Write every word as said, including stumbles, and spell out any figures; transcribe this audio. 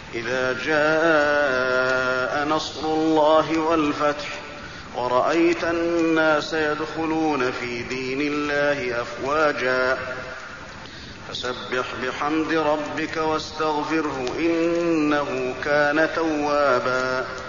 إذا جاء نصر الله والفتح ورأيت الناس يدخلون في دين الله أفواجا فسبح بحمد ربك واستغفره إنه كان توابا